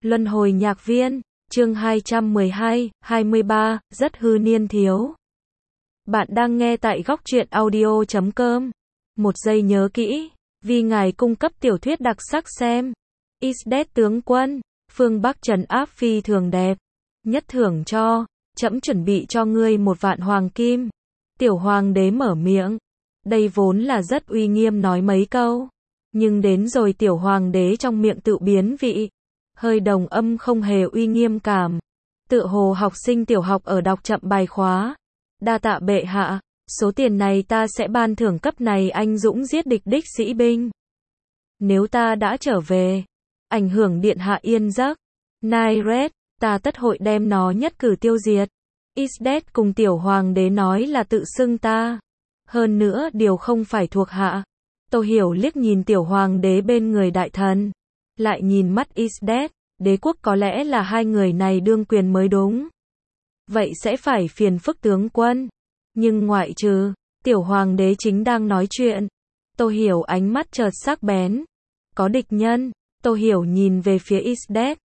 Luân hồi nhạc viên, chương 212, 23, rất hư niên thiếu. Bạn đang nghe tại góc truyện audio.com. Một giây nhớ kỹ, vì ngài cung cấp tiểu thuyết đặc sắc xem. Isdet tướng quân, phương Bắc trấn áp phi thường đẹp. Nhất thưởng cho, trẫm chuẩn bị cho ngươi 1.000.000 hoàng kim. Tiểu hoàng đế mở miệng. Đây vốn là rất uy nghiêm nói mấy câu. Nhưng đến rồi tiểu hoàng đế trong miệng tự biến vị. Hơi đồng âm không hề uy nghiêm cảm. Tựa hồ học sinh tiểu học ở đọc chậm bài khóa. Đa tạ bệ hạ, số tiền này ta sẽ ban thưởng cấp này anh dũng giết địch đích sĩ binh. Nếu ta đã trở về, ảnh hưởng điện hạ yên giấc. Nyret, ta tất hội đem nó nhất cử tiêu diệt. Isdet cùng tiểu hoàng đế nói là tự xưng ta. Hơn nữa điều không phải thuộc hạ. Tô Hiểu liếc nhìn tiểu hoàng đế bên người đại thần. Lại nhìn mắt Isdet, đế quốc có lẽ là hai người này đương quyền mới đúng. Vậy sẽ phải phiền phức tướng quân. Nhưng ngoại trừ, tiểu hoàng đế chính đang nói chuyện. Tô Hiểu ánh mắt chợt sắc bén. Có địch nhân, Tô Hiểu nhìn về phía Isdet.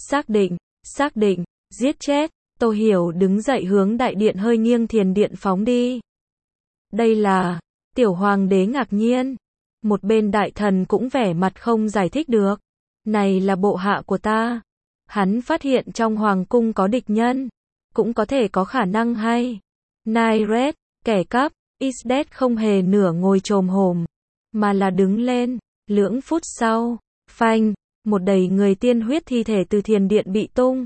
Xác định, giết chết. Tô Hiểu đứng dậy hướng đại điện hơi nghiêng thiền điện phóng đi. Đây là, tiểu hoàng đế ngạc nhiên. Một bên đại thần cũng vẻ mặt không giải thích được. Này là bộ hạ của ta. Hắn phát hiện trong hoàng cung có địch nhân. Cũng có thể có khả năng hay. Nyret, kẻ cắp, Isdet không hề nửa ngồi chồm hổm. Mà là đứng lên. Lưỡng phút sau, phanh, một đầy người tiên huyết thi thể từ thiền điện bị tung.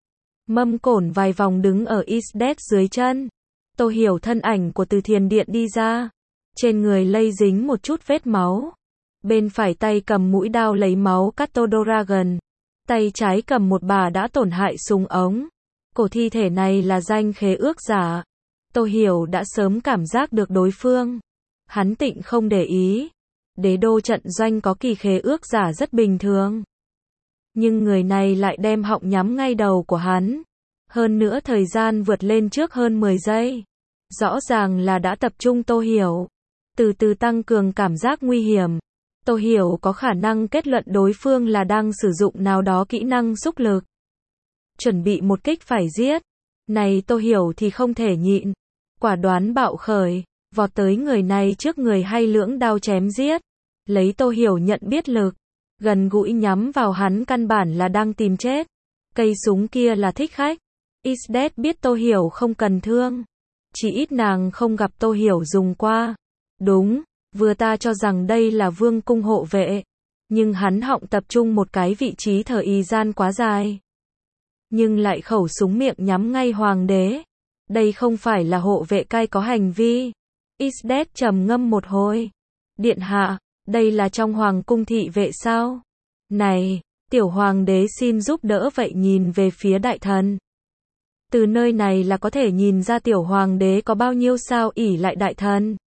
Mâm cổn vài vòng đứng ở Isdet dưới chân. Tô Hiểu thân ảnh của từ thiền điện đi ra. Trên người lây dính một chút vết máu. Bên phải tay cầm mũi đao lấy máu cắt Tô Dragon. Tay trái cầm một bà đã tổn hại súng ống. Cổ thi thể này là danh khế ước giả. Tô Hiểu đã sớm cảm giác được đối phương. Hắn tịnh không để ý. Đế đô trận doanh có kỳ khế ước giả rất bình thường. Nhưng người này lại đem họng nhắm ngay đầu của hắn. Hơn nữa thời gian vượt lên trước hơn 10 giây. Rõ ràng là đã tập trung Tô Hiểu. Từ từ tăng cường cảm giác nguy hiểm. Tô Hiểu có khả năng kết luận đối phương là đang sử dụng nào đó kỹ năng xúc lực. Chuẩn bị một kích phải giết. Này Tô Hiểu thì không thể nhịn. Quả đoán bạo khởi, vọt tới người này trước người hay lưỡng đao chém giết. Lấy Tô Hiểu nhận biết lực. Gần gũi nhắm vào hắn căn bản là đang tìm chết. Cây súng kia là thích khách. Isdet biết Tô Hiểu không cần thương. Chỉ ít nàng không gặp Tô Hiểu dùng qua. Đúng, vừa ta cho rằng đây là vương cung hộ vệ. Nhưng hắn họng tập trung một cái vị trí thời gian quá dài. Nhưng lại khẩu súng miệng nhắm ngay hoàng đế. Đây không phải là hộ vệ cai có hành vi. Isdet trầm ngâm một hồi. Điện hạ, đây là trong hoàng cung thị vệ sao? Này, tiểu hoàng đế xin giúp đỡ vậy nhìn về phía đại thần. Từ nơi này là có thể nhìn ra tiểu hoàng đế có bao nhiêu sao ỷ lại đại thần.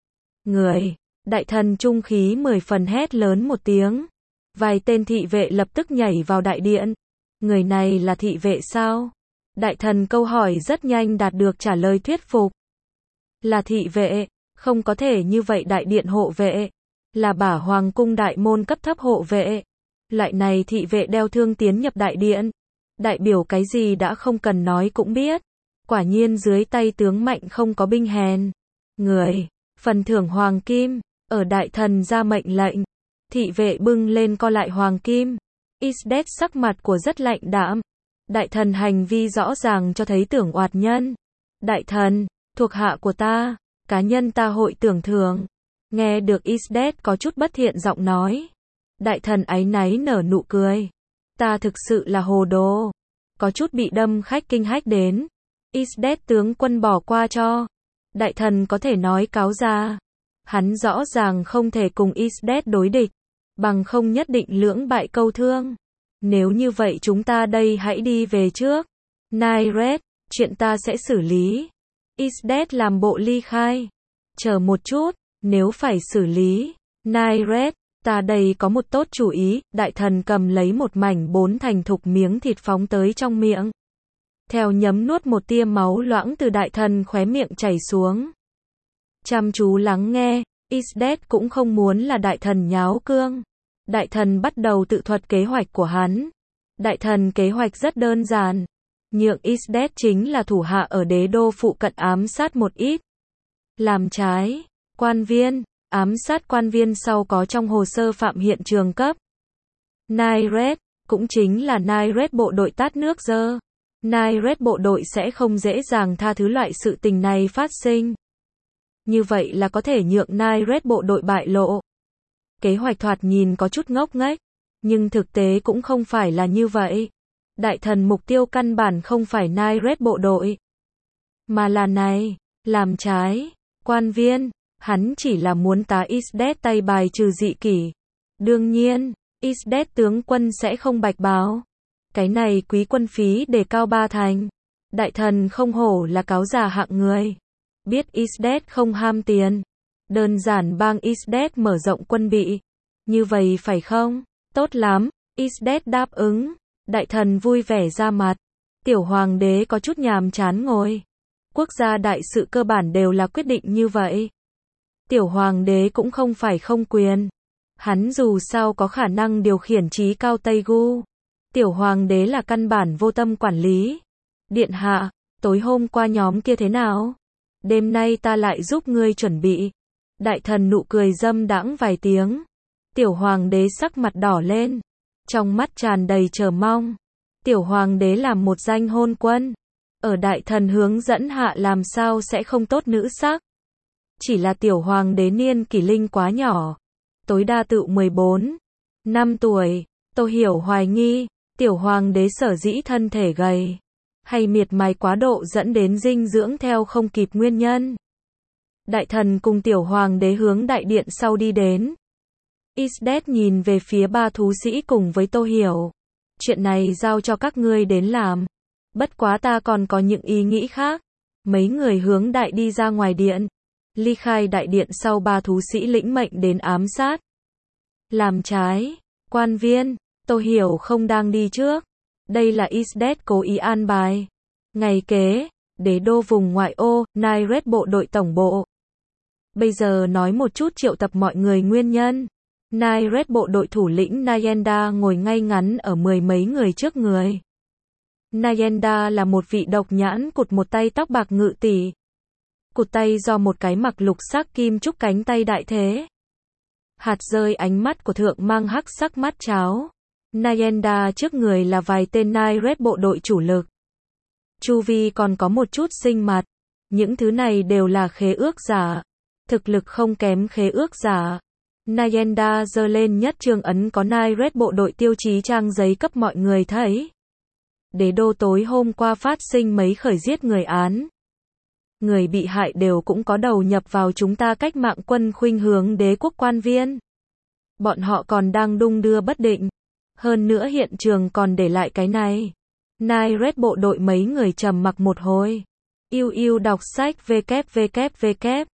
Đại thần trung khí 10 phần hét lớn một tiếng. Vài tên thị vệ lập tức nhảy vào đại điện. Người này là thị vệ sao? Đại thần câu hỏi rất nhanh đạt được trả lời thuyết phục. Là thị vệ, không có thể như vậy đại điện hộ vệ. Là bả hoàng cung đại môn cấp thấp hộ vệ. Loại này thị vệ đeo thương tiến nhập đại điện. Đại biểu cái gì đã không cần nói cũng biết. Quả nhiên dưới tay tướng mạnh không có binh hèn. Phần thưởng hoàng kim. Ở đại thần ra mệnh lệnh. Thị vệ bưng lên co lại hoàng kim. Isdet sắc mặt của rất lạnh đạm. Đại thần hành vi rõ ràng cho thấy tưởng oạt nhân. Đại thần, thuộc hạ của ta, cá nhân ta hội tưởng thưởng. Nghe được Isdet có chút bất thiện giọng nói. Đại thần áy náy nở nụ cười. Ta thực sự là hồ đồ. Có chút bị đâm khách kinh hách đến. Isdet tướng quân bỏ qua cho. Đại thần có thể nói cáo ra. Hắn rõ ràng không thể cùng Isdet đối địch. Bằng không nhất định lưỡng bại câu thương. Nếu như vậy chúng ta đây hãy đi về trước. Nyret, chuyện ta sẽ xử lý. Isdet làm bộ ly khai. Chờ một chút, nếu phải xử lý. Nyret, ta đây có một tốt chủ ý. Đại thần cầm lấy một mảnh 4 thành thục miếng thịt phóng tới trong miệng. Theo nhấm nuốt một tia máu loãng từ đại thần khóe miệng chảy xuống. Chăm chú lắng nghe, Isdet cũng không muốn là đại thần nháo cương. Đại thần bắt đầu tự thuật kế hoạch của hắn. Đại thần kế hoạch rất đơn giản. Nhượng Isdet chính là thủ hạ ở đế đô phụ cận ám sát một ít. Làm trái. Quan viên. Ám sát quan viên sau có trong hồ sơ phạm hiện trường cấp. Nairet. Cũng chính là Nairet bộ đội tát nước dơ. Nairet bộ đội sẽ không dễ dàng tha thứ loại sự tình này phát sinh. Như vậy là có thể nhượng Nairet bộ đội bại lộ. Kế hoạch thoạt nhìn có chút ngốc nghếch, nhưng thực tế cũng không phải là như vậy. Đại thần mục tiêu căn bản không phải Nairet bộ đội, mà là này, làm trái, quan viên, hắn chỉ là muốn tá Isdet tay bài trừ dị kỷ. Đương nhiên, Isdet tướng quân sẽ không bạch báo. Cái này quý quân phí đề cao 3 thành. Đại thần không hổ là cáo già hạng người. Biết Isdet không ham tiền. Đơn giản bang Isdet mở rộng quân bị. Như vậy phải không? Tốt lắm. Isdet đáp ứng. Đại thần vui vẻ ra mặt. Tiểu hoàng đế có chút nhàm chán ngồi. Quốc gia đại sự cơ bản đều là quyết định như vậy. Tiểu hoàng đế cũng không phải không quyền. Hắn dù sao có khả năng điều khiển trí cao Tây Gu. Tiểu hoàng đế là căn bản vô tâm quản lý. Điện hạ, tối hôm qua nhóm kia thế nào? Đêm nay ta lại giúp ngươi chuẩn bị. Đại thần nụ cười dâm đãng vài tiếng. Tiểu hoàng đế sắc mặt đỏ lên. Trong mắt tràn đầy chờ mong. Tiểu hoàng đế làm một danh hôn quân. Ở đại thần hướng dẫn hạ làm sao sẽ không tốt nữ sắc. Chỉ là tiểu hoàng đế niên kỷ linh quá nhỏ. Tối đa tự 14 năm tuổi. Tô Hiểu hoài nghi. Tiểu hoàng đế sở dĩ thân thể gầy. Hay miệt mài quá độ dẫn đến dinh dưỡng theo không kịp nguyên nhân. Đại thần cùng tiểu hoàng đế hướng đại điện sau đi đến. Isdet nhìn về phía 3 thú sĩ cùng với Tô Hiểu. Chuyện này giao cho các ngươi đến làm. Bất quá ta còn có những ý nghĩ khác. Mấy người hướng đại đi ra ngoài điện. Ly khai đại điện sau 3 thú sĩ lĩnh mệnh đến ám sát. Làm trái. Quan viên. Tô Hiểu không đang đi trước. Đây là Isdet cố ý an bài. Ngày kế. Đế đô vùng ngoại ô. Nairet bộ đội tổng bộ. Bây giờ nói một chút triệu tập mọi người nguyên nhân. Nairet bộ đội thủ lĩnh Nayenda ngồi ngay ngắn ở 10 mấy người trước người. Nayenda là một vị độc nhãn cụt một tay tóc bạc ngự tỷ. Cụt tay do một cái mặc lục sắc kim trúc cánh tay đại thế. Hạt rơi ánh mắt của thượng mang hắc sắc mắt cháo. Nayenda trước người là vài tên Nairet bộ đội chủ lực. Chu vi còn có một chút sinh mặt. Những thứ này đều là khế ước giả. Thực lực không kém khế ước giả. Nayenda giơ lên nhất trương ấn có Nairet bộ đội tiêu chí trang giấy cấp mọi người thấy. Đế đô tối hôm qua phát sinh mấy khởi giết người án. Người bị hại đều cũng có đầu nhập vào chúng ta cách mạng quân khuynh hướng đế quốc quan viên. Bọn họ còn đang đung đưa bất định. Hơn nữa hiện trường còn để lại cái này. Nairet bộ đội mấy người trầm mặc một hồi. Yêu đọc sách www.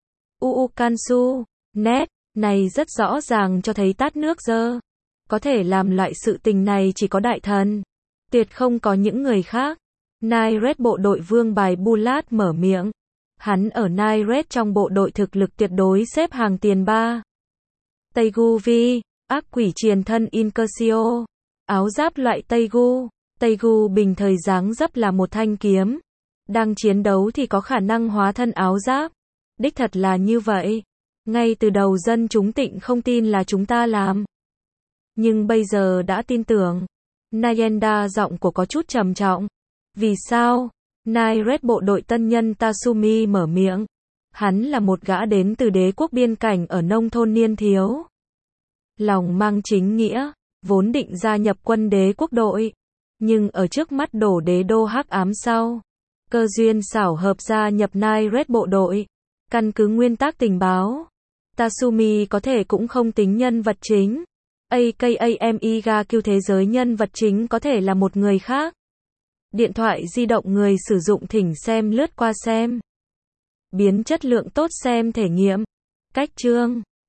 Kansu.net. Này rất rõ ràng cho thấy tát nước dơ. Có thể làm loại sự tình này chỉ có đại thần. Tuyệt không có những người khác. Nairet bộ đội vương bài Bulat mở miệng. Hắn ở Nairet trong bộ đội thực lực tuyệt đối xếp hàng tiền 3. Tây Gu Vi, ác quỷ triền thân Incursio. Áo giáp loại Tây Gu. Tây Gu bình thời dáng dấp là một thanh kiếm. Đang chiến đấu thì có khả năng hóa thân áo giáp. Đích thật là như vậy. Ngay từ đầu dân chúng Tịnh không tin là chúng ta làm. Nhưng bây giờ đã tin tưởng. Nayenda giọng của có chút trầm trọng. Vì sao? Nairet bộ đội tân nhân Tasumi mở miệng. Hắn là một gã đến từ đế quốc biên cảnh ở nông thôn niên thiếu. Lòng mang chính nghĩa, vốn định gia nhập quân đế quốc đội. Nhưng ở trước mắt đổ đế đô hắc ám sau. Cơ duyên xảo hợp gia nhập Nairet bộ đội. Căn cứ nguyên tắc tình báo. Tasumi có thể cũng không tính nhân vật chính. AKAMIGA thế giới nhân vật chính có thể là một người khác. Điện thoại di động người sử dụng thỉnh xem lướt qua xem. Biến chất lượng tốt xem thể nghiệm. Cách chương